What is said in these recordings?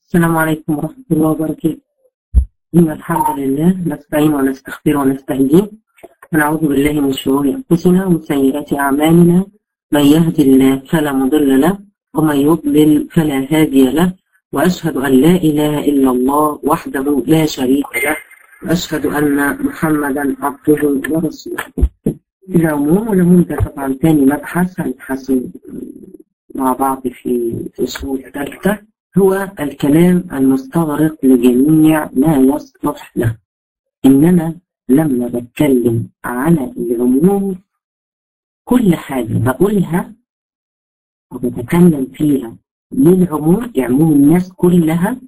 السلام عليكم ورحمة الله وبركاته. إن الحمد لله نستعين ونستغفر ونستهديه ونعوذ بالله من شرور أنفسنا ومن سيئات أعمالنا. من يهد الله فلا مضل له ومن يضلل فلا هادي له، وأشهد أن لا إله إلا الله وحده لا شريك له، وأشهد أن محمدا عبده ورسوله. العموم ده طبعا تاني مبحث هنبحث مع بعض في الأصول الثالثة، هو الكلام المستغرق لجميع ما يصلح له. إنما لما بتكلم على العموم كل حاجة بقولها وبتكلم فيها للعموم، عموم الناس كلها،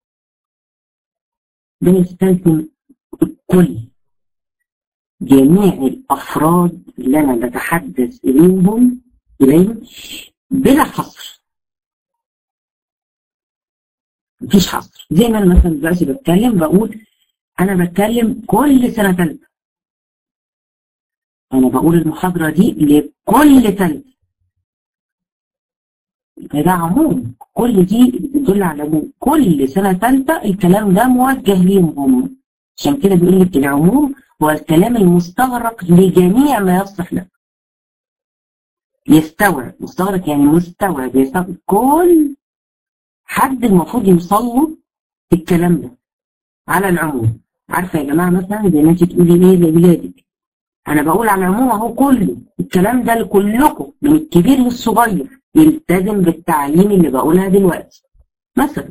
بنستلزم كل جميع الأفراد اللي أنا بتحدث إليهم بلا حصر، مفيش حصر. زي ما أنا مثلا دلوقتي بتكلم بقول أنا بتكلم كل سنة ثالثة، أنا بقول المحاضرة دي لكل ثالثة، ده عموم. كل دي بتدل على عموم كل سنة ثالثة، الكلام ده موجه ليهم هم. عشان كده بيقول لك العموم هو الكلام المستغرق لجميع ما يصلح له. يستوعب، مستغرق يعني مستوعب، يستوعب كل حد المفروض يوصل له الكلام ده على العموم. عارفة يا جماعة مثلا زي ما انت تقولي ايه لولادك، انا بقول على العموم اهو كله الكلام ده لكلكم من الكبير للصغير، يلتزم بالتعليم اللي بقولها دلوقتي. مثلا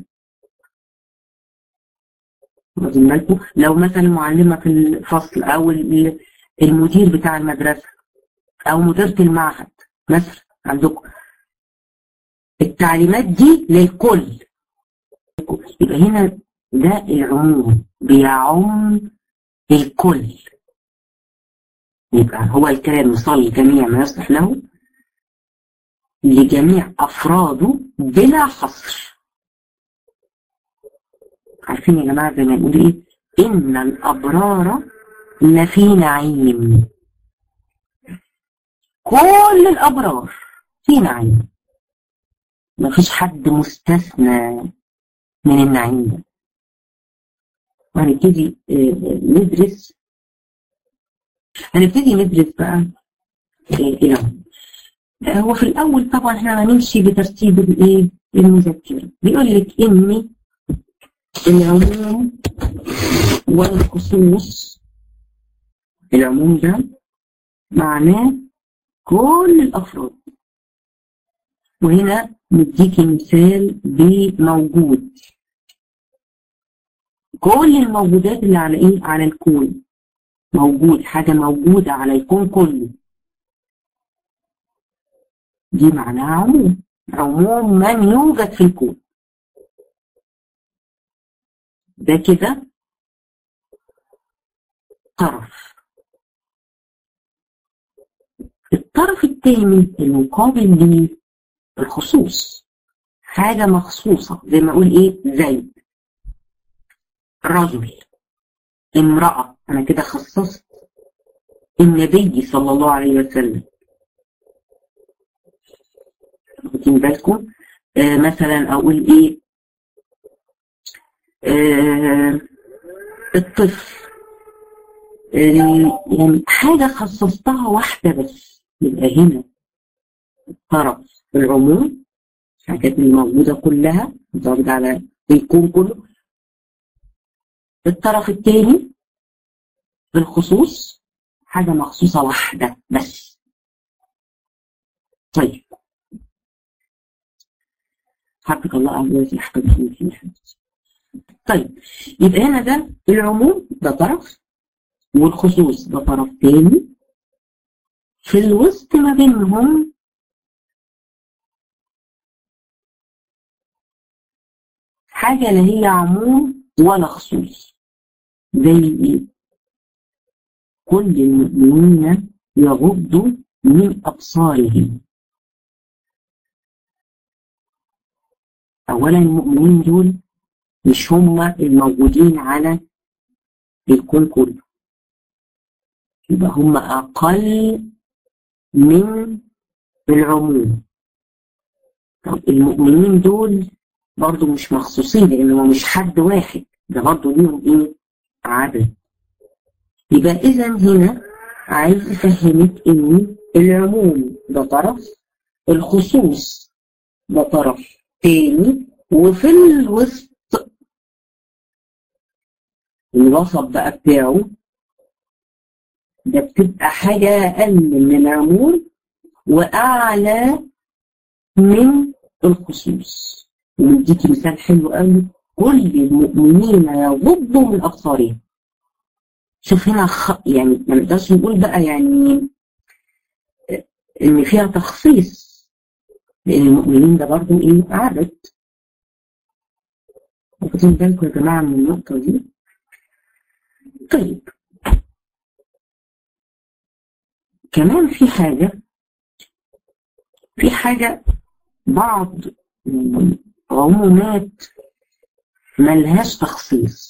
واخدين بالكم، لو مثلا معلمة في الفصل او المدير بتاع المدرسة او مديرة المعهد مثلا عندكم، التعليمات دي للكل، يبقى هنا ده العموم بيعم الكل. يبقى هو الكلام يصل لجميع ما يصلح له لجميع أفراده بلا حصر. عارفين يا جماعة زي ما نقول إيه؟ إن الأبرار لفي نعيم. كل الأبرار في نعيم، مفيش حد مستثنى من النعيم ده. وهنبتدي ندرس بقى العموم. هو في الأول طبعا احنا هنمشي بترتيب المذكرة. بيقول لك إن العموم والخصوص، العموم ده معناه كل الأفراد. وهنا نديكي مثال بموجود، كل الموجودات اللي على ايه؟ على الكون. موجود، حاجة موجودة على الكون كله، دي معناها عموم. عموم من يوجد في الكون. ده كده طرف. الطرف الثاني المقابل للخصوص، حاجة مخصوصة، زي ما اقول ايه؟ زي رجل، امرأة، انا كده خصصت النبي صلى الله عليه وسلم. واخدين بالكم؟ مثلا اقول ايه؟ الطفل، يعني حاجة خصصتها واحدة بس. يبقى هنا طرف العموم، الحاجات اللي موجودة كلها متواجدة على الكون كله. الطرف الثاني بالخصوص، حاجة مخصوصة واحدة بس. طيب، حفظك الله أعوذ يحفظكم في الحديث. طيب، يبقى هنا ده العموم ده طرف، والخصوص ده طرف تاني. في الوسط ما بينهم حاجة لا هي عموم ولا خصوص، زي كل المؤمنين يغضوا من أبصارهم. أولا المؤمنين دول مش هم الموجودين على الكون كله، يبقى هم أقل من العموم. طب المؤمنين دول برضو مش مخصوصين، لأنه مش حد واحد، ده برضو ليهم إيه؟ عدد. يبقى إذا هنا عايز أفهمك إن العموم ده طرف، الخصوص ده طرف تاني، وفي الوسط الوسط بقى بتاعه ده بتبقى حاجة أقل من العموم وأعلى من الخصوص. ونديكي مثال حلو قوي: كل المؤمنين يغضوا من أبصارهم. شوف هنا يعني ما نقدرش نقول بقى يعني إن فيها تخصيص، لأن المؤمنين ده برضه إيه؟ عدد. واخدين بالكم يا جماعة من النقطة دي؟ طيب كمان في حاجة بعض عمومات ملهاش تخصيص،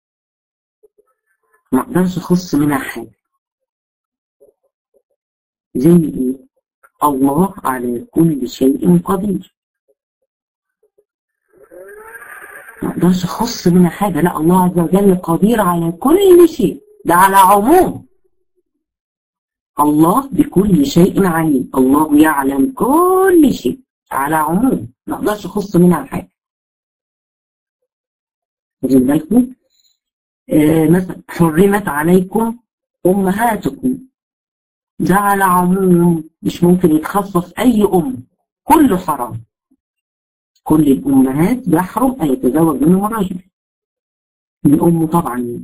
ما اقدرش اخص منها حاجة. زي ايه؟ الله على كل شيء قدير، ما اقدرش اخص منها حاجة. لا، الله عز وجل قدير على كل شيء، ده على عموم. الله بكل شيء عليم، الله يعلم كل شيء، على عموم، ما اقدرش اخص منها حاجة. واخدين بالكم؟ مثلا حرمت عليكم امهاتكم، ده على عموم، مش ممكن يتخصص اي كله حرام. كل الامهات يحرم ان يتزوج منهم الرجل، من امه طبعا.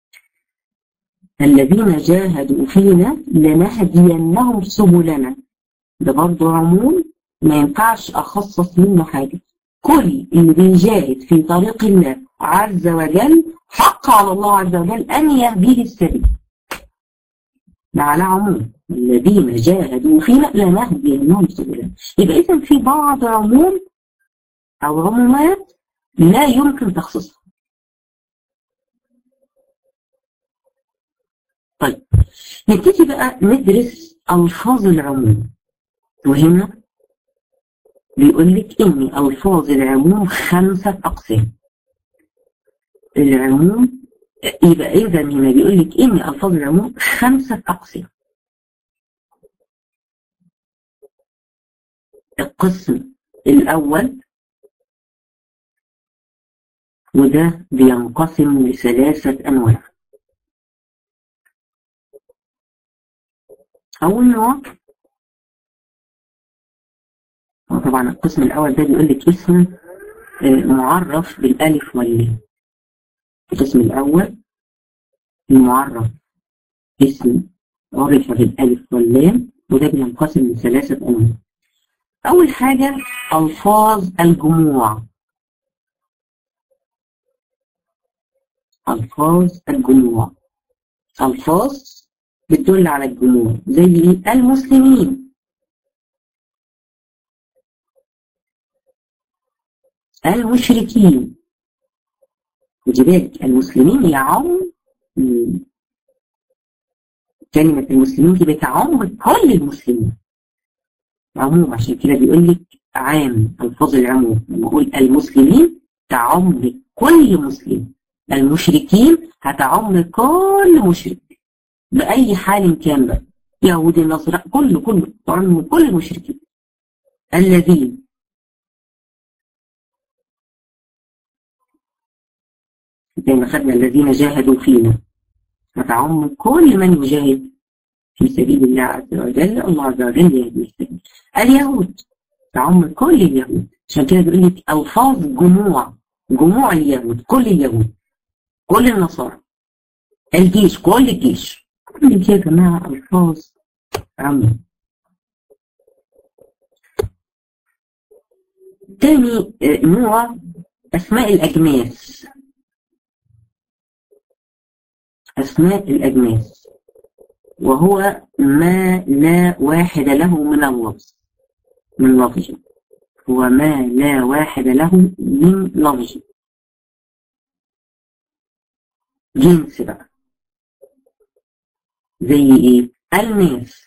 الذين جاهدوا فينا لنهدينهم سبلنا، ده برضه عموم، ما ينفعش اخصص منه حاجه. كل اللي بيجاهد في طريق الله عز وجل حق على الله عز وجل ان يهديه السبيل، ده على عموم. الذين جاهدوا فينا لنهدينهم سبلنا. يبقى اذا في بعض عموم او عمومات لا يمكن تخصيصها. طيب نبتدي بقى ندرس الفاظ العموم. وهنا بيقول لك ان الفاظ العموم 5 اقسام. العموم يبقى اذا هنا بيقول لك ان الفاظ العموم 5 اقسام. القسم الاول، وده بينقسم ل3 انواع. اول نوع، وطبعا القسم الاول ده بيقول لك اسم معرف بالالف واللام. القسم الاول المعرف اسم عرف بالالف واللام، وده بينقسم ل3 انواع. اول حاجه الفاظ الجموع. الفاظ الجموع، الفاظ بتدل على الجموع، زي ايه؟ المسلمين، المشركين. خدي بالك المسلمين يعم، كلمة المسلمين دي بتعم كل المسلمين عموم، عشان كده بيقول لك عام، الفاظ العموم. لما اقول المسلمين تعم كل مسلم، المشركين هتعم كل مشرك بأي حال كان بقى، يهودي نصارى، كله تعم كل المشركين. الذين، زي ما خدنا الذين جاهدوا فينا، هتعم كل من يجاهد في سبيل الله عز وجل، الله عز وجل يهدي السبيل. اليهود تعم كل اليهود، عشان كده بيقول لك الفاظ جموع اليهود، كل اليهود، كل النصارى، الجيش، كل الجيش. كل دي يا جماعه الفاظ عامه. تاني نوع اسماء الاجناس. اسماء الاجناس وهو ما لا واحد له من اللفظ، من لفظ، هو ما لا واحد له من لفظ. جنس بقى، زي ايه؟ الناس،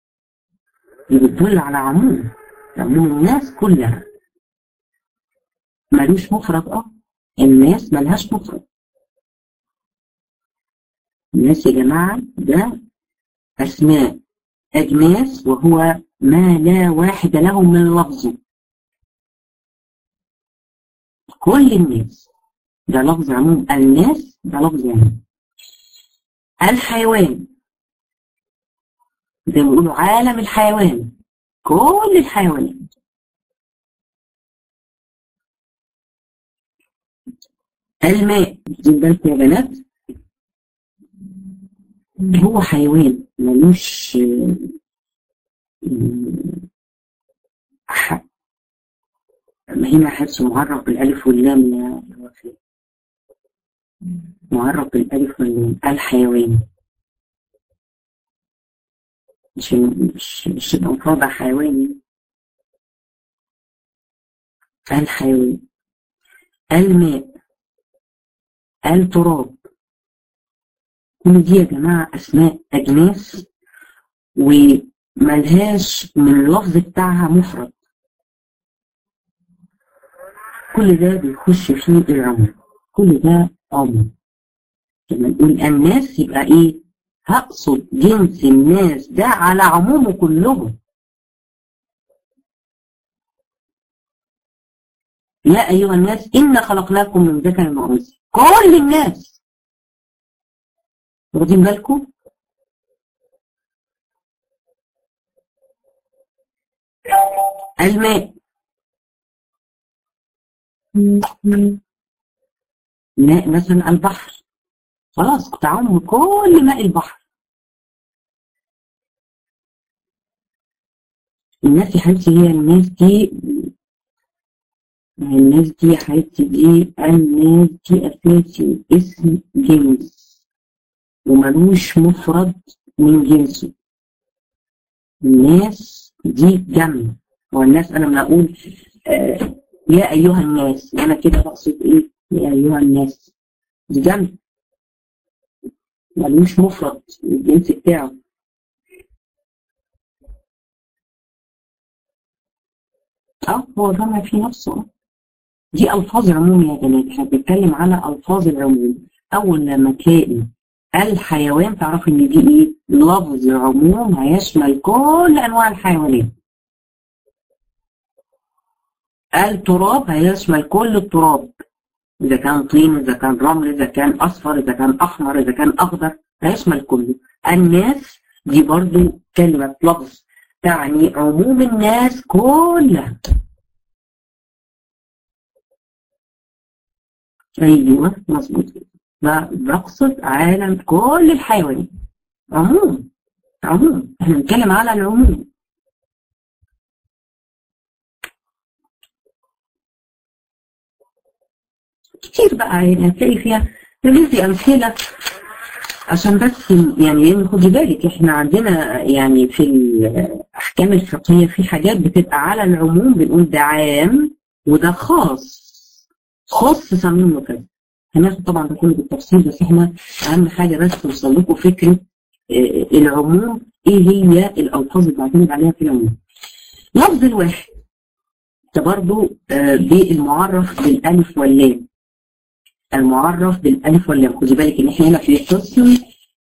اللي بتدل على عموم الناس كلها. ملوش مفرد. الناس ملهاش مفرد. الناس يا جماعة ده أسماء أجناس، وهو ما لا واحد له من لفظه. كل الناس ده لفظ عموم، الناس ده لفظ عموم. الحيوان زي ما بيقولوا عالم الحيوان، كل الحيوانات. الماء، واخدين بالكم يا بنات، هو حيوان ملوش هنا حدث معرف بالالف واللام يا وفاء، معرف بالالف واللام. الحيوان مش الألفاظ حيواني. الحيوان، الماء، التراب، كل دي يا جماعة أسماء أجناس وملهاش من اللفظ بتاعها مفرد. كل ده بيخش فيه العموم، كل ده عموم. لما نقول الناس يبقى إيه؟ هقصد جنس الناس ده على عمومه كلهم. يا أيها الناس إنا خلقناكم من ذكر وأنثى، كل الناس. واخدين بالكم؟ الماء، ماء مثلا البحر، خلاص تعم كل ماء البحر. الناس يا حبيبتي هي الناس دي، الناس دي يا حبيبتي دي، الناس دي أساسي اسم جنس وملوش مفرد من جنسه. الناس دي جمع، والناس أنا لما أقول يا أيها الناس، أنا كده بقصد إيه؟ يا أيها الناس دي جمع ملوش مفرد من الجنس بتاعه. هو جمع في نفسه. دي ألفاظ عموم يا بنات، احنا بنتكلم على ألفاظ العموم. أول لما تلاقي الحيوان تعرف إن دي إيه؟ لفظ عموم هيشمل كل أنواع الحيوانات. التراب هيشمل كل التراب، إذا كان طين، إذا كان رمل، إذا كان أصفر، إذا كان أحمر، إذا كان أخضر، هيشمل كله. الناس دي برضو كلمة لفظ تعني عموم الناس كلها. أيوه مظبوط كده. بقصد عالم كل الحيوانات، عموم. عموم، احنا بنتكلم على العموم. كتير بقى يعني هتلاقي فيها ندي أمثلة عشان بس يعني خدي بالك احنا عندنا يعني في الأحكام الفقهية في حاجات بتبقى على العموم بنقول ده عام وده خاص، خاص منه كذا. هناخد طبعا ده كله بالتفصيل، بس احنا أهم حاجة بس توصل لكم فكرة العموم ايه هي الألفاظ اللي بعتمد عليها في العموم. لفظ الواحد ده برضه بالمعرف بالألف واللام. المعرف بالألف واللام، خدي بالك إن إحنا هنا في قسم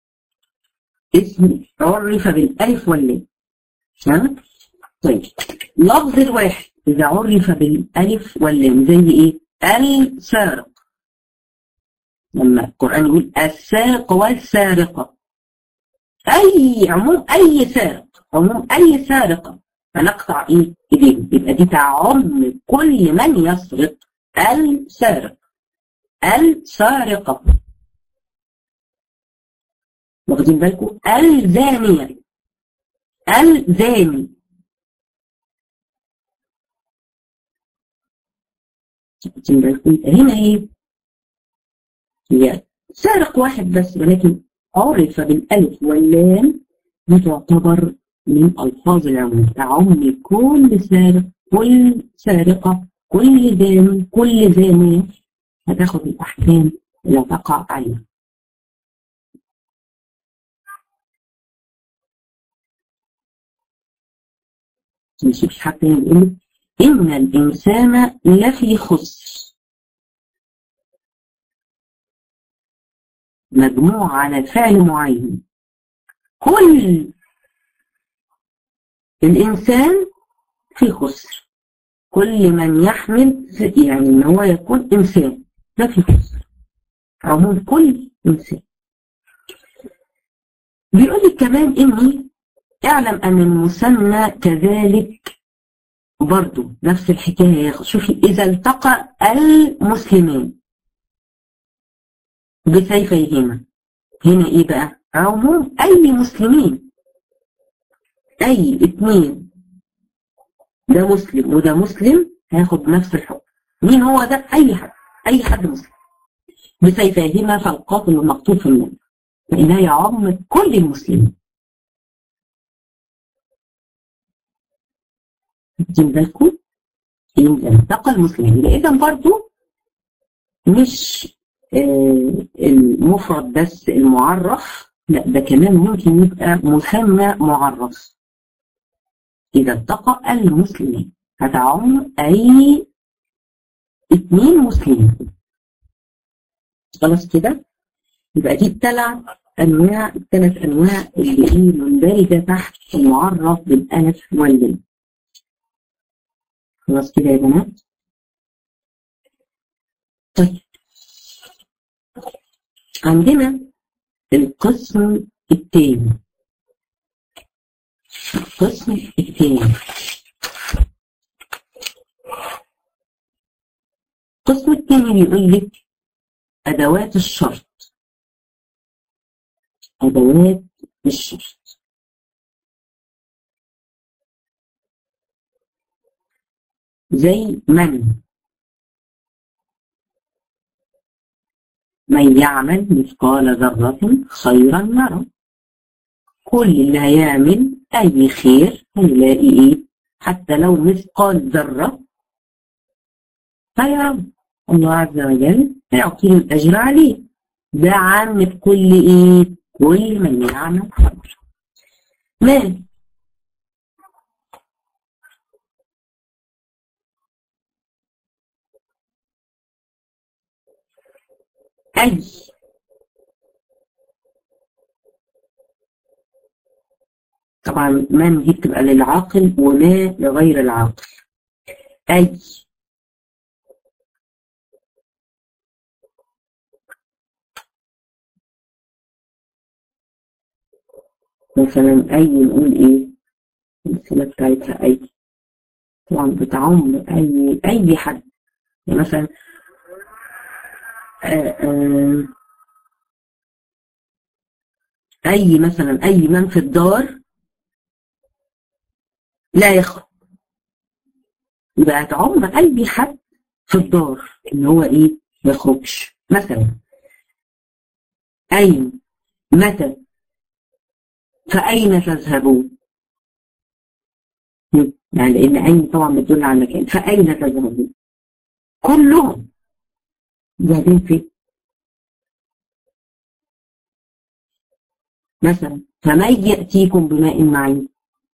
اسم عرف بالألف واللام. ها؟ طيب لفظ الواحد إذا عرف بالألف واللام زي إيه؟ السارق. لما القرآن يقول السارق والسارقة، أي عموم أي سارق، عموم أي سارقة فنقطع إيه؟ إيديهم. يبقى دي تعم كل من يسرق. السارق، السارقة. واخدين بالكم؟ الزانية، الزاني. واخدين بالكم؟ هنا ايه؟ هي سارق واحد بس، ولكن عرف بالألف واللام تعتبر من ألفاظ العموم، تعم كل سارق، كل سارقة، كل زاني، كل زانية، هتاخد الأحكام اللي تقع عليها. مش حتى يقول إن الإنسان لفي خسر. مجموع على فعل معين. كل الإنسان في خسر، كل من يحمل يعني إن هو يكون إنسان ده في خسر، عموم كل إنسان. بيقول لك كمان إني اعلم أن المثنى كذلك برضو نفس الحكاية. شوفي إذا التقى المسلمان بسيفيهما، هنا إيه بقى؟ عموم أي مسلمين، أي اتنين، ده مسلم وده مسلم هياخد نفس الحكم. مين هو ده؟ أي حد، أي حد مسلم بسيفيهما فالقاتل المقتول في النار، فإنها يعم كل المسلمين. واخدين بالكم؟ إذا التقى المسلمين، إذا برضو مش المفرد بس المعرف، لا ده كمان ممكن يبقى مثنى معرف. إذا التقى المسلمين هتعم أي اتنين مسلمين. خلاص كده؟ يبقى دي الثلاث أنواع اللي هي مندرجة تحت المعرف بالألف واللام. خلاص كده يا بنات؟ طيب عندنا القسم الثاني. القسم الثاني بيقول لك أدوات الشرط. أدوات الشرط زي من يعمل مثقال ذرة خيرا يره. كل اللي هيعمل أي خير هيلاقي إيه؟ حتى لو مثقال ذرة فيرى الله عز وجل هيعطيه الأجر عليه. ده عام بكل إيه؟ كل من يعمل خير. مال أي طبعا من دي بتبقى للعاقل وما لغير العاقل. أي مثلا أي نقول إيه الأمثلة بتاعتها؟ أي طبعا بتعم أي حد. يعني مثلا أي من في الدار لا يخرج، يبقى هتعم أي حد في الدار إن هو إيه ما يخرجش. مثلا أين، متى، فأين تذهبون؟ يعني لأن أين طبعا بتدل على مكان، فأين تذهبون؟ كلهم ذاهبين فين؟ مثلا فمن يأتيكم بماء معين.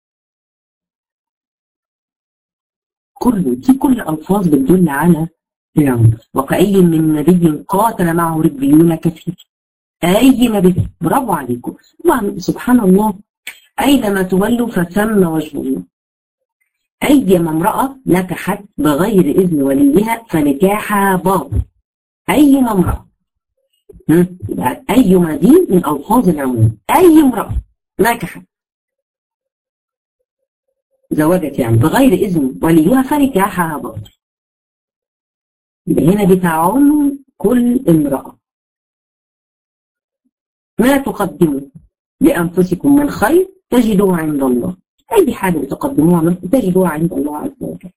كل ألفاظ بتدل على العموم. وكأي من نبي قاتل معه ربيون كثير. أي نبي، برافو عليكم. طبعا سبحان الله أينما تولوا فثم وجه الله. أي امرأة نكحت بغير إذن وليها فنكاحها باطل. أي امرأة، أي ما دي من ألفاظ العموم. أي امرأة نكحت زوجت يعني بغير إذن وليها فنكاحها باطل. يبقى هنا بتعم كل امرأة. ما تقدموا لأنفسكم من خير تجدوه عند الله. أي حاجة تقدموها تجدوها عند الله عز وجل.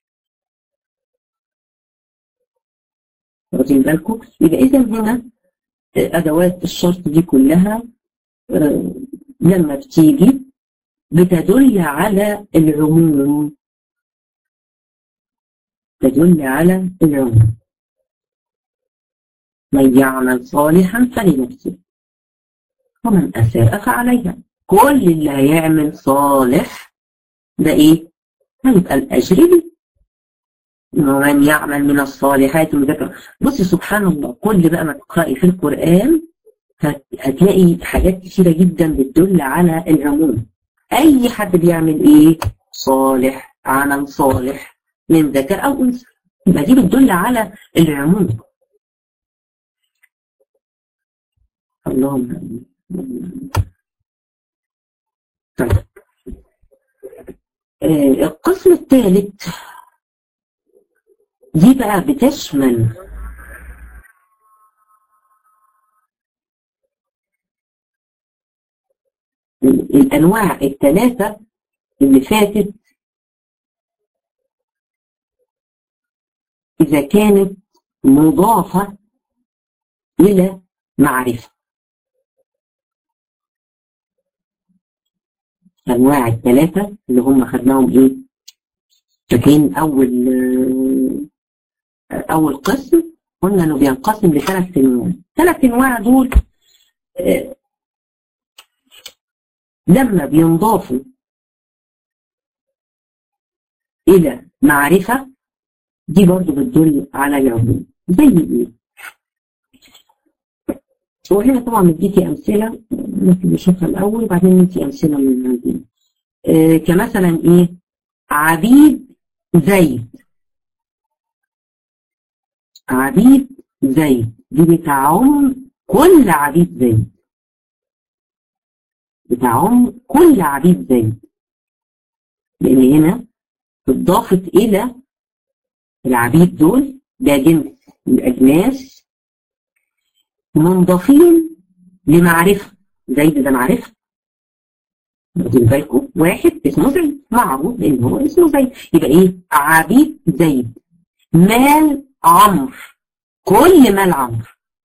واخدين بالكم؟ يبقى إذا هنا أدوات الشرط دي كلها لما بتيجي بتدل على العموم. تدل على العموم. من يعمل صالحا فلنفسه ومن أساء فعليها. كل اللي هيعمل صالح ده إيه؟ هيبقى الأجر ليه. ومن يعمل من الصالحات مذكر. بصي سبحان الله، كل بقى ما تقرأي في القرآن هتلاقي حاجات كتيرة جدا بتدل على العموم. أي حد بيعمل إيه؟ صالح، عمل صالح من ذكر أو أنثى، يبقى دي بتدل على العموم. اللهم طيب. القسم الثالث دي بقى بتشمل الأنواع الثلاثة اللي فاتت إذا كانت مضافة إلى معرفة. أنواع الثلاثة اللي هم خدناهم إيه؟ فاكرين أول قسم قلنا إنه بينقسم لثلاث أنواع. ثلاث أنواع دول لما بينضافوا إلى معرفة دي برضو بتدل على العموم. زي إيه؟ وهنا طبعا نديكي أمثلة ممكن نشوفها الأول وبعدين نديكي أمثلة من عندنا. كمثلا إيه؟ عبيد زيد. عبيد زيد دي بتعم كل عبيد زيد، بتعم كل عبيد زيد، لأن هنا اضافت إلى العبيد دول ده جنس من الأجناس منضافين لمعرفة. زيد ده معرفة، واخدين بالكم؟ واحد اسمه زيد معروف لأن هو اسمه زيد، يبقى إيه؟ عبيد زيد. مال عمرو، كل مال عمرو.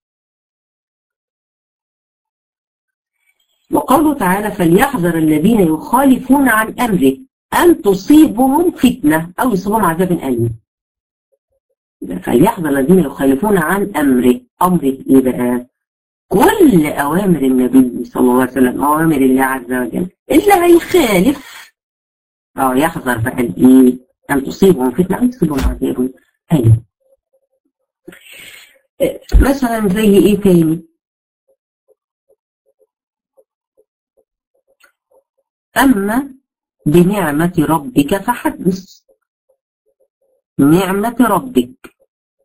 وقوله تعالى فليحذر الذين يخالفون عن أمره أن تصيبهم فتنة أو يصيبهم عذاب أليم. فليحذر الذين يخالفون عن أمره. أمره إيه بقى؟ كل أوامر النبي صلى الله عليه وسلم، أوامر الله عز وجل. اللي هيخالف يحذر بقى الإيه؟ أن تصيبهم فتنة أو يصيبهم عذاب أليم. مثلا زي إيه تاني؟ أما بنعمة ربك فحدث. نعمة ربك،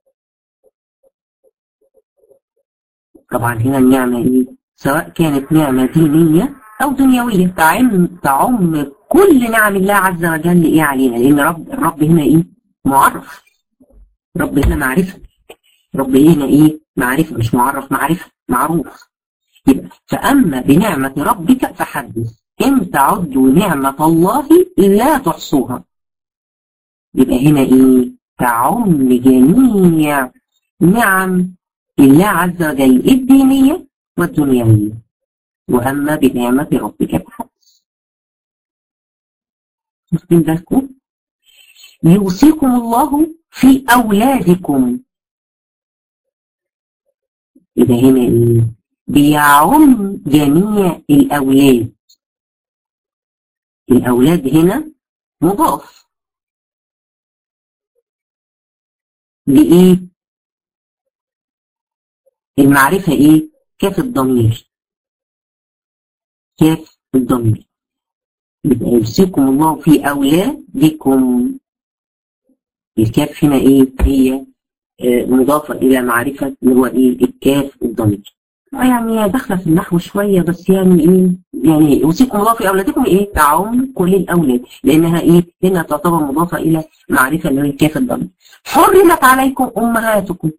طبعا هنا النعمة إيه؟ سواء كانت نعمة دينية أو دنيوية، تعم كل نعم الله عز وجل إيه علينا، لأن الرب هنا إيه؟ معرف. رب هنا معرفة. رب هنا إيه؟ معرفة، مش معرف، معرفة معروف. يبقى فأما بنعمة ربك فحدث إن تعدوا نعمة الله لا تحصوها. يبقى هنا إيه؟ تعم جميع نعم الله عز وجل الدينية والدنيوية. وأما بنعمة ربك فحدث. واخدين بالكم؟ يوصيكم الله في أولادكم. يبقى هنا إيه؟ بيعم جميع الأولاد. الأولاد هنا مضاف لإيه؟ المعرفة إيه؟ كاف الضمير. كاف الضمير. يبقى يوصيكم الله في أولادكم. الكاف هنا إيه؟ هي مضافة إلى معرفة اللي هو إيه؟ الكاف الضمير. يعني داخلة في النحو شوية بس يعني إيه؟ يعني يوصيكم الله في أولادكم إيه؟ تعم كل الأولاد، لأنها إيه؟ هنا تعتبر مضافة إلى معرفة اللي هي الكاف الضمير. حرمت عليكم أمهاتكم.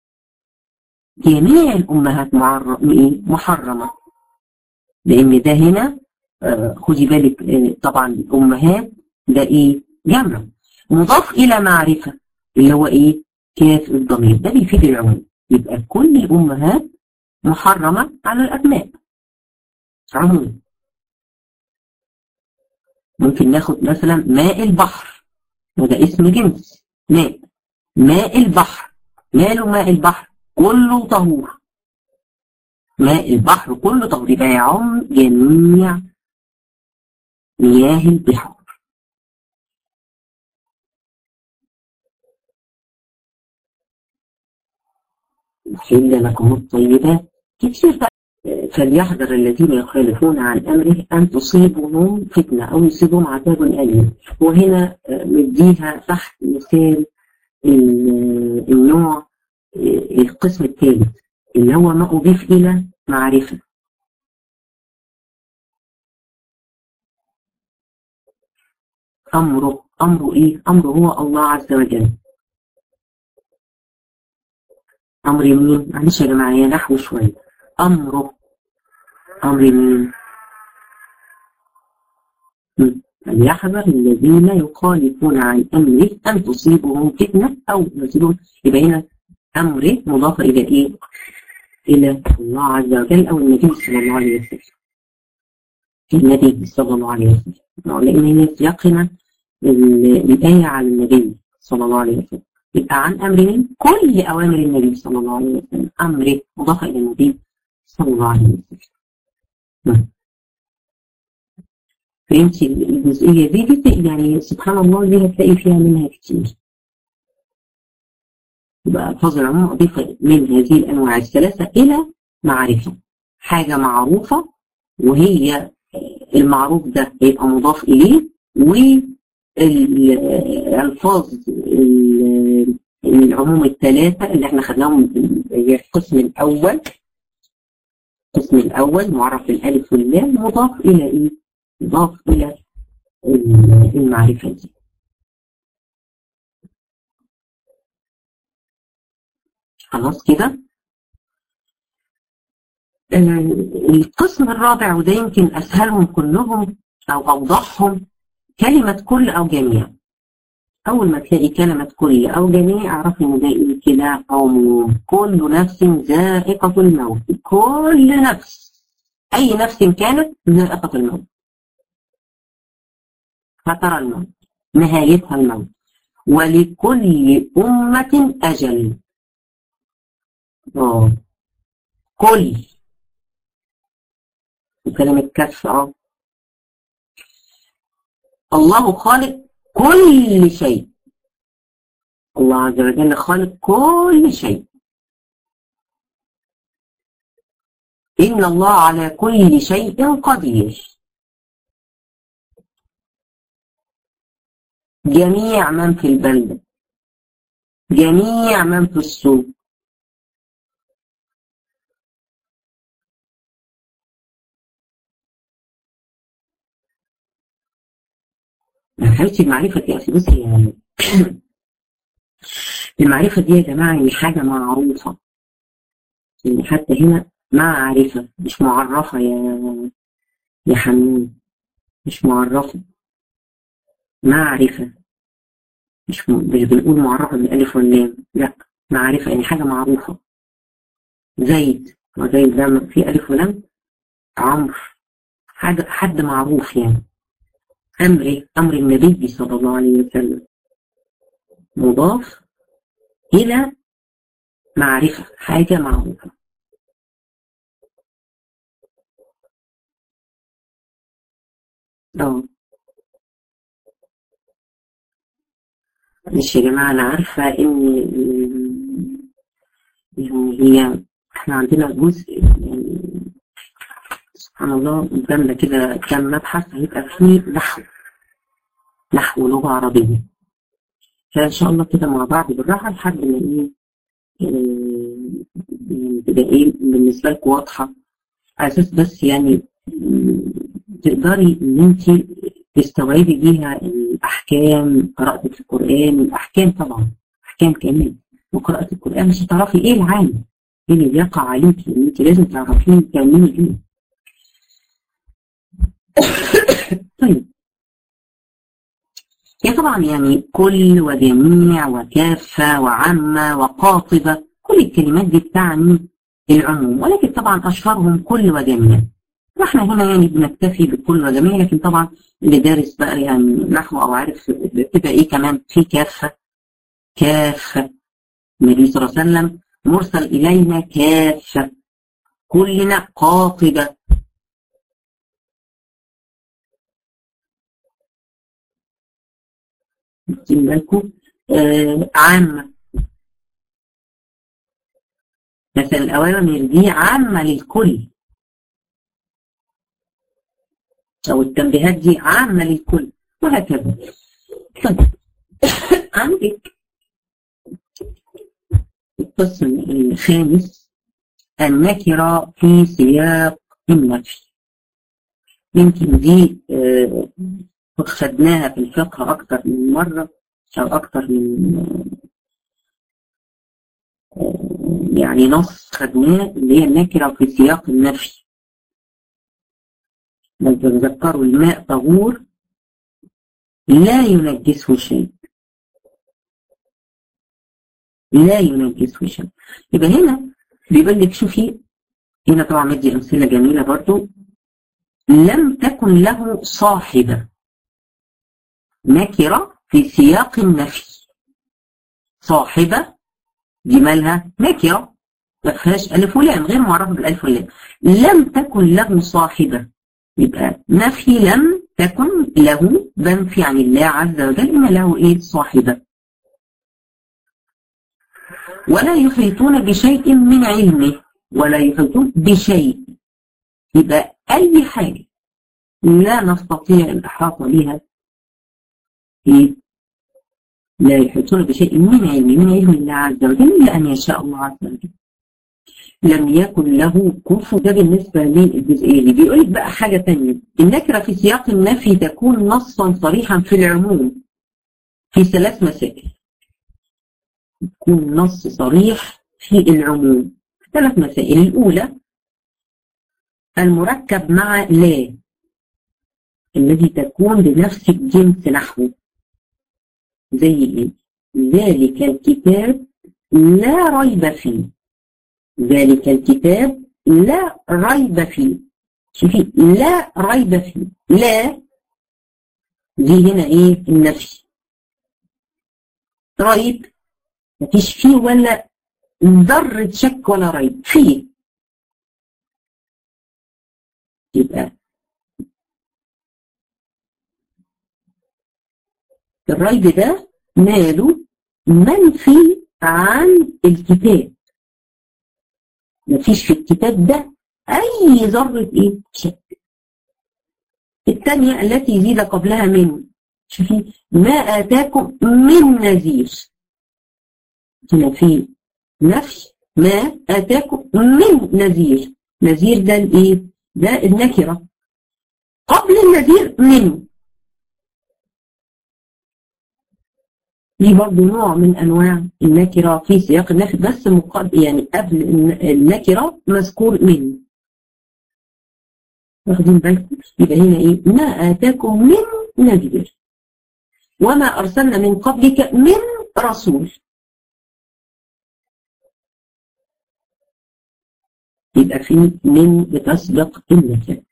جميع الأمهات محرمة، لأن ده هنا خدي بالك طبعا الأمهات ده إيه؟ جمع مضاف إلى معرفة اللي هو إيه؟ كاف الضمير، ده بيفيد العموم. يبقى كل الأمهات محرمة على الأبناء عموما. ممكن ناخد مثلا ماء البحر، وده اسم جنس ماء. ماء البحر، ماله ماء البحر؟ كله طهور. ماء البحر كله طهور، يبقى يعم جميع مياه البحار. أحل لكم الطيبات. كتير بقى فليحذر الذين يخالفون عن أمره أن تصيبهم فتنة أو يصيبهم عذاب أليم. وهنا نديها تحت مثال النوع القسم الثالث اللي هو ما أضيف إلى معرفة. أمره إيه؟ أمره هو الله عز وجل. أمر مين؟ معلش يا جماعة هي نحو شوية. أمر مين؟ فليحذر الذين يخالفون عن أمره أن تصيبهم فتنة أو يصيبهم. يبقى هنا أمره مضاف إلى إيه؟ إلى الله عز وجل أو النبي صلى الله عليه وسلم. النبي صلى الله عليه وسلم، لأن هي سياقنا الآية على النبي صلى الله عليه وسلم. يبقى عن أمر كل أوامر النبي صلى الله عليه وسلم. أمره مضاف إلى النبي صلى الله عليه وسلم. فهمتي الجزئية دي يعني سبحان الله دي هتلاقي فيها منها كتير. يبقى ألفاظ العموم أضيف من هذه الأنواع الثلاثة إلى معرفة. حاجة معروفة وهي المعروف ده يبقى مضاف إليه، والألفاظ العموم الثلاثة اللي احنا خدناهم هي القسم الأول معرف بالألف واللام مضاف إلى إيه؟ مضاف إلى المعرفة دي. خلاص كده. القسم الرابع وده يمكن أسهلهم كلهم أو أوضحهم كلمة كل أو جميع. أول ما تلاقي كلمة كل أو جميع أعرف إن ده إيه كده عموم. كل نفس ذائقة الموت. كل نفس، أي نفس كانت ذائقة الموت، فترى الموت، نهايتها الموت. ولكل أمة أجل. كل وكلمة كف. الله خالق كل شيء. الله عز وجل خالق كل شيء. إن الله على كل شيء قدير. جميع من في البلدة، جميع من في السوق. حيث المعرفة يا أخي بصي يعني المعرفة دي يا جماعة يعني حاجة معروفة، يعني حتى هنا معرفة مش معرفة يا حنون، مش معرفة، معرفة مش بنقول معرفة بالألف واللام، لا معرفة يعني حاجة معروفة. زيد وزيد ده في ألف ولام. عمرو حد معروف يعني. أمر النبي صلى الله عليه وسلم مضاف إلى معرفة، حاجة معروفة. مش يا جماعة أنا عارفة إن هي إحنا عندنا جزء يعني سبحان الله قدامنا كده كام مبحث هيبقى فيه نحو لغة عربية. فإن شاء الله كده مع بعض بالراحة لحد ما تبقى إيه بالنسبة لك واضحة، على أساس بس يعني تقدري إن أنت تستوعبي بيها الأحكام، قراءة القرآن، الأحكام طبعا أحكام كاملة، وقراءة القرآن مش هتعرفي إيه العام، إيه اللي بيقع عليكي، أنت لازم تعرفيه تعملي إيه. طيب هي طبعا يعني كل وجميع وكافة وعامة وقاطبة، كل الكلمات دي بتعني العموم، ولكن طبعا أشهرهم كل وجميع. واحنا هنا يعني بنكتفي بكل وجميع، لكن طبعا اللي دارس بقى يعني نحو أو عارف بتبقى إيه كمان في كافة. النبي صلى الله عليه وسلم مرسل إلينا كافة، كلنا قاطبة. واخدين بالكم؟ عامة، مثلا الأوامر دي عامة للكل، أو التنبيهات دي عامة للكل وهكذا. طيب عندك القسم الخامس النكرة في سياق النفي. يمكن دي خدناها في الفقه أكثر من مرة أو أكثر من يعني نص خدناه، اللي هي النكرة في سياق النفي. لو تتذكروا الماء طهور لا ينجسه شيء، لا ينجسه شيء. يبقى هنا بيقول لك شوفي، هنا طبعا مدي أمثلة جميلة برضو. لم تكن له صاحبة، نكرة في سياق النفي. صاحبة دي مالها نكرة ما فيهاش ألف ولام، غير معرفة بالألف واللام. لم تكن له صاحبة، يبقى نفي لم تكن له، بنفي عن الله عز وجل إن له إيه؟ صاحبة. ولا يحيطون بشيء من علمه، ولا يحيطون بشيء، يبقى أي حاجة لا نستطيع الإحاطة بها إيه؟ لا يحيطون بشيء من علمه، من علم الله عز وجل إلا أن يشاء الله عز وجل. لم يكن له كفوا. ده بالنسبة للجزئية دي. بيقول لك بقى حاجة تانية، النكرة في سياق النفي تكون نصا صريحا في العموم في 3 مسائل. تكون نص صريح في العموم 3 مسائل. الأولى المركب مع لا الذي تكون بنفس الجنس نحوه، زي ايه؟ ذلك الكتاب لا ريب فيه، ذلك الكتاب لا ريب فيه. شوفي لا ريب فيه، لا دي هنا ايه؟ النفي. ريب مفيش فيه ولا ذرة شك ولا ريب فيه. يبقى الريب ده ماله؟ منفي عن الكتاب، مفيش في الكتاب ده أي ذرة إيه؟ شك. الثانية التي يزيد قبلها من، شوفي ما آتاكم من نذير، هنا في نفي ما آتاكم من نذير. نذير ده الإيه؟ ده النكرة، قبل النذير من. دي برضه نوع من أنواع النكرة في سياق النفي، بس يعني قبل النكرة مذكور من. واخدين بالكم؟ يبقى هنا إيه؟ ما آتاكم من نذير وما أرسلنا من قبلك من رسول. يبقى في من بتسبق النكرة.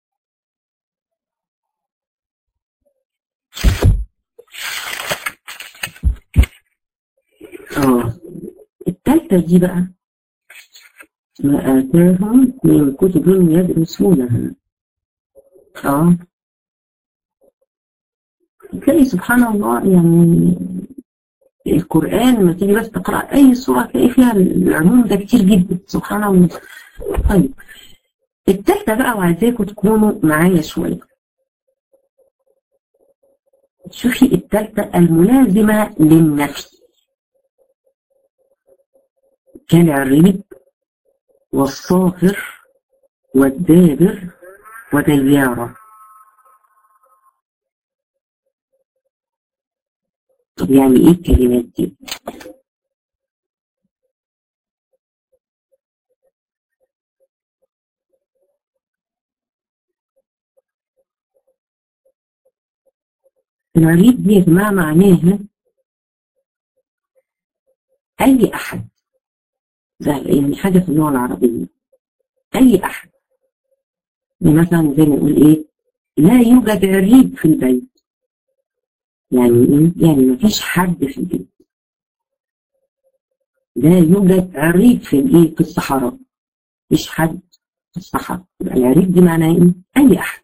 الثالثة دي بقى ما آتاهم من كتب يدرسونها. تلاقي سبحان الله يعني القرآن لما تيجي بس تقرأ أي سورة تلاقي فيها العموم ده كتير جدا سبحان الله. طيب الثالثة بقى وعايزاكم تكونوا معايا شوية. شوفي الثالثة الملازمة للنفي كالعريب والصافر والدابر وديارة. طب يعني ايه الكلمات دي؟ العريب دي يا جماعة معناها أي أحد، يعني حاجة في اللغة العربية أي أحد. يعني مثلا زي ما نقول إيه؟ لا يوجد عريب في البيت، يعني إيه؟ يعني ما فيش حد في البيت. لا يوجد عريب في الإيه؟ في الصحراء، مفيش حد في الصحراء. يبقى العريب دي معناها إيه؟ أي أحد.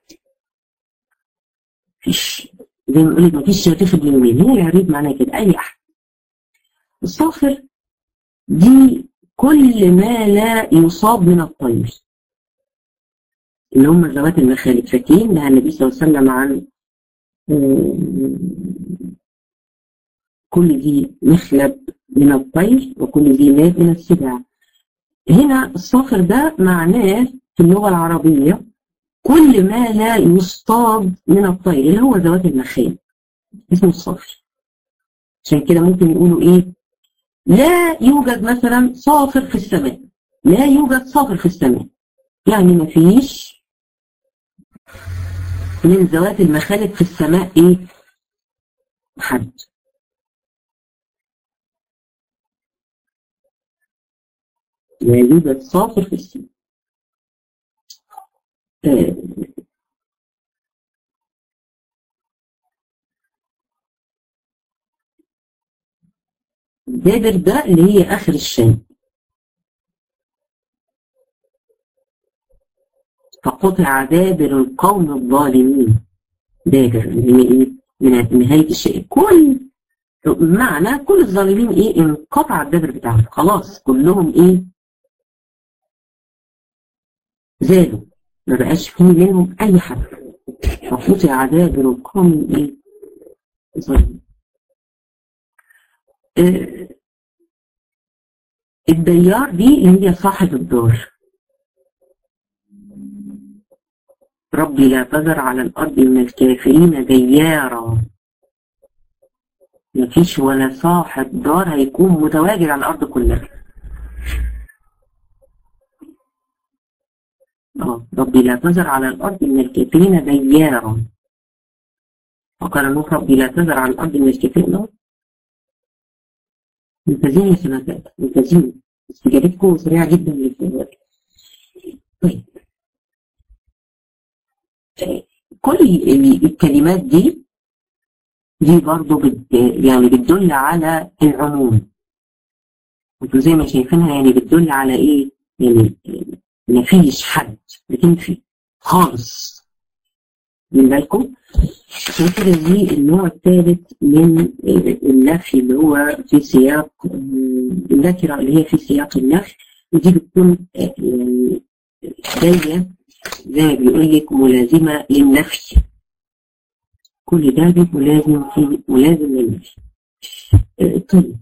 مفيش، زي ما نقول لك مفيش شريف ابن يومين، هي العريب معناها كده أي أحد. الصافر دي كل ما لا يصاب من الطير، اللي هم ذوات المخالب. فاكرين نهى النبي صلى الله عليه وسلم عن كل ذي مخلب من الطير وكل ذي لاب من السباع. هنا الصافر ده معناه في اللغة العربية كل ما لا يصطاد من الطير اللي هو ذوات المخالب اسمه الصافر. عشان كده ممكن يقولوا ايه؟ لا يوجد مثلا صافر في السماء، لا يوجد صافر في السماء، يعني ما فيش من ذوات المخالب في السماء ايه؟ حد. لا يوجد صافر في السماء. دابر ده اللي هي آخر الشيء. فقطع دابر القوم الظالمين. دابر اللي هي ايه؟ من نهاية الشيء. كل معنى كل الظالمين ايه؟ انقطع الدابر بتاعهم، خلاص كلهم ايه؟ زالوا، ما بقاش فيه منهم اي حد. فقطع دابر القوم ايه؟ الظالمين. الديار دي اللي هي صاحب الدار. ربي لا تذر على الأرض من الكافرين ديارا. مفيش ولا صاحب دار هيكون متواجد على الأرض كلها. ربي لا تذر على الأرض من الكافرين ديارا. وقال نوح ربي لا تذر على الأرض من الكافرين. ممتازين يا سنة، ممتازين، استجابتكم سريعة جدا للفوائد. طيب كل الكلمات دي برضه يعني بتدل على العموم. انتوا زي ما شايفينها يعني بتدل على ايه؟ يعني مفيش حد بتنفي خالص. من بالكم؟ عشان كده دي النوع الثالث من النفي اللي هو في سياق النكرة اللي هي في سياق النفي، ودي بتكون يعني جاية زي ما بيقول لك ملازمة للنفي. كل ده ملازم للنفي. طيب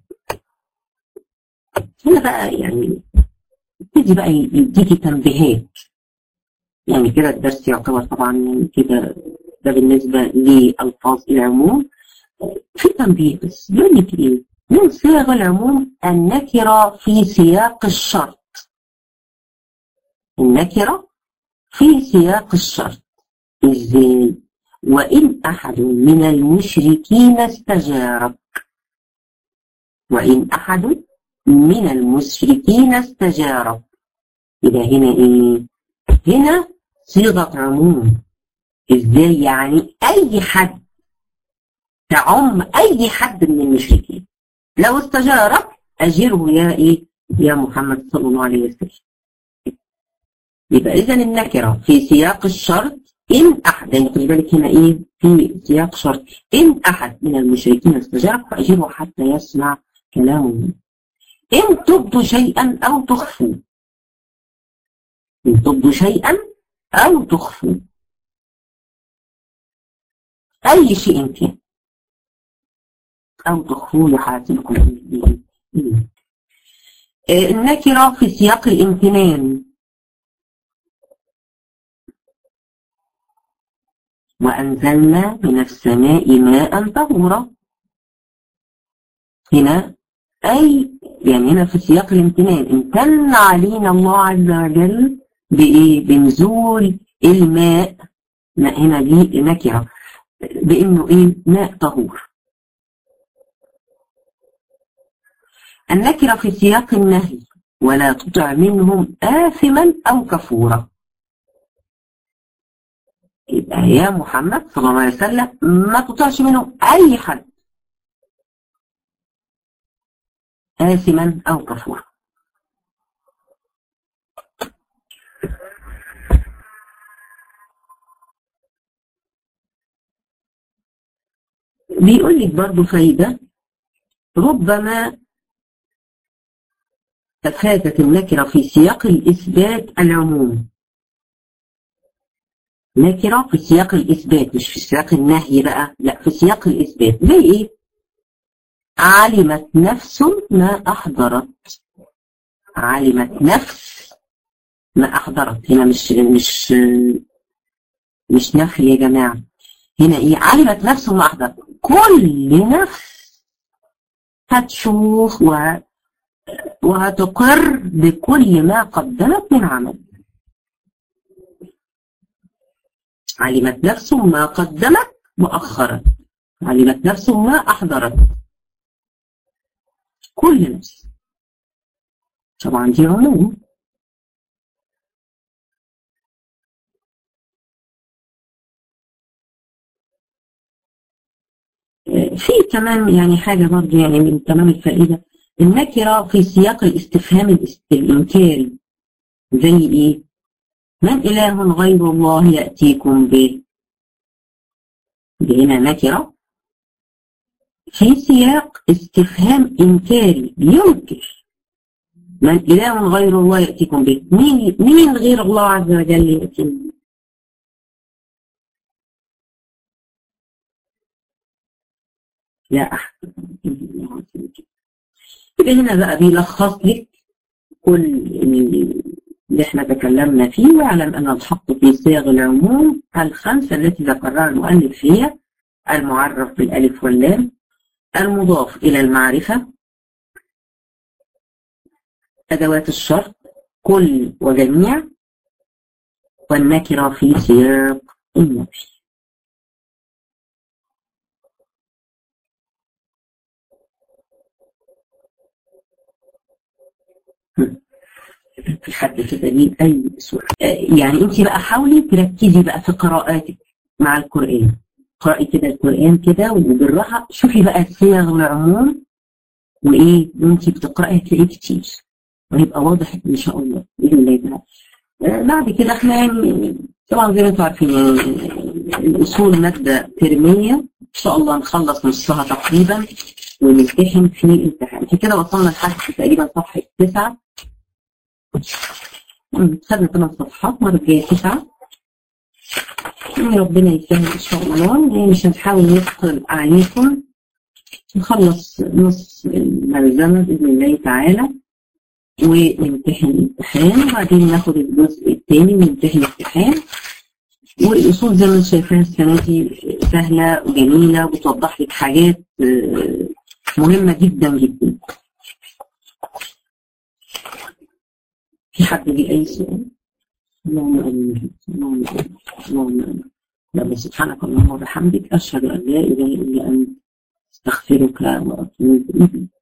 هنا بقى يعني يبتدي بقى يديكي تنبيهات. يعني كده الدرس يعتبر طبعا يعني كده ده بالنسبة لألفاظ العموم. في تنبيه بس بيقول لك ايه؟ من صيغ العموم النكرة في سياق الشرط. النكرة في سياق الشرط ازاي؟ وإن أحد من المشركين استجارك. وإن أحد من المشركين استجارك. يبقى هنا ايه؟ هنا صيغة عموم. ازاي يعني؟ أي حد، تعم أي حد من المشركين. لو استجارك أجره يا إيه؟ يا محمد صلى الله عليه وسلم. يبقى إذا النكرة في سياق الشرط إن أحد، يعني خلي بالك هنا إيه؟ في سياق شرط إن أحد من المشركين استجارك فأجره حتى يسمع كلامه. إن تبدوا شيئا أو تخفوا. إن تبدوا شيئا أو تخفوا أي شيء كان أو تخفوه يحاسبكم به. النكرة في سياق الامتنان. وأنزلنا من السماء ماء طهورا. هنا أي يعني هنا في سياق الامتنان امتن علينا الله عز وجل بإيه؟ بنزول الماء. هنا دي نكرة بإنه إيه؟ ماء طهور. النكرة في سياق النهي ولا تطع منهم آثما أو كفورا. يبقى يا محمد صلى الله عليه وسلم ما تطعش منهم أي حد آثما أو كفورا. بيقول لك برضه فايدة. ربما أفادت النكرة في سياق الإثبات العموم. نكرة في سياق الإثبات مش في سياق النهي بقى، لا في سياق الإثبات. زي إيه؟ علمت نفس ما أحضرت. علمت نفس ما أحضرت، هنا مش نفي يا جماعة، هنا إيه؟ علمت نفس ما أحضرت، كل نفس هتشوف وهتقر بكل ما قدمت من عمل. علمت نفس ما قدمت وأخرت، علمت نفس ما أحضرت، كل نفس. طبعا دي عموم. في كمان يعني حاجة برضه يعني من تمام الفائدة، النكرة في سياق الاستفهام الإنكاري. زي إيه؟ من إله غير الله يأتيكم به؟ دي هنا نكرة في سياق استفهام إنكاري، ينكر. من إله غير الله يأتيكم به، مين غير الله عز وجل يأتيكم به؟ لا أحد. يبقى هنا بقى بيلخص لك كل اللي احنا تكلمنا فيه، واعلم أن الحق في صيغ العموم الخمسة التي ذكرها المؤلف فيها: المعرف بالألف واللام، المضاف إلى المعرفة، أدوات الشرط كل وجميع، والنكرة في سياق النفي. في حد كده ليه أي سؤال؟ يعني أنت بقى حاولي تركزي بقى في قراءاتك مع القرآن، قرأي كده القرآن كده وبالراحة، شوفي بقى صيغ العموم وإيه وأنت بتقرأي هتلاقيه كتير وهيبقى واضح إن شاء الله بإذن الله تعالى. بعد كده إحنا يعني طبعا زي ما أنتم عارفين يعني الأصول مادة ترمية، إن شاء الله نخلص نصها تقريبا ونمتحن في الامتحان. عشان كده وصلنا لحد تقريبا صفحة 9، خدنا 8 صفحات، مرة جاية 9. ربنا يسهل إن شاء الله. مش هنحاول نثقل عليكم، نخلص نص الملزمة بإذن الله تعالى ونمتحن الامتحان، وبعدين ناخد الجزء الثاني ونمتحن الامتحان. والأصول زي ما انت شايفاها السنة دي سهلة وجميلة وبتوضح لك حاجات مهمة جدا جدا. في حد ليه أي سؤال؟ اللهم آمين. اللهم آمين. اللهم آمين. لا سبحانك اللهم وبحمدك أشهد أن لا إله إلا أنت أستغفرك وأتوب إليك.